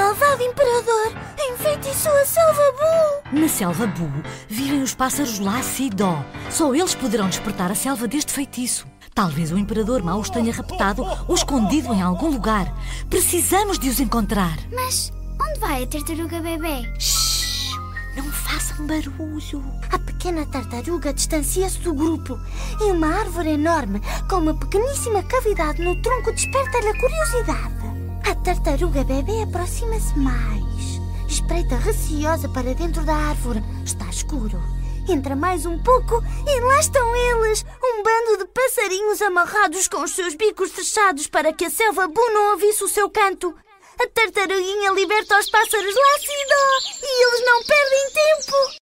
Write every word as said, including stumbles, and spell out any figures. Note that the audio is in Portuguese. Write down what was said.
malvado imperador enfeitiçou a Selva Boo. Na Selva Boo vivem os pássaros Lassie e Dó. Só eles poderão despertar a selva deste feitiço. Talvez o imperador mau os tenha raptado ou escondido em algum lugar. Precisamos de os encontrar. Mas onde vai a tartaruga bebê? Shhh, não façam barulho. A pequena tartaruga distancia-se do grupo e uma árvore enorme com uma pequeníssima cavidade no tronco desperta-lhe a curiosidade. A tartaruga bebê aproxima-se mais. Espreita receosa para dentro da árvore. Está escuro. Entra mais um pouco e lá estão eles, um bando de passarinhos amarrados com os seus bicos fechados para que a Selva Boo não ouvisse o seu canto. A tartaruguinha liberta os pássaros Lassie e Dó e eles não perdem tempo.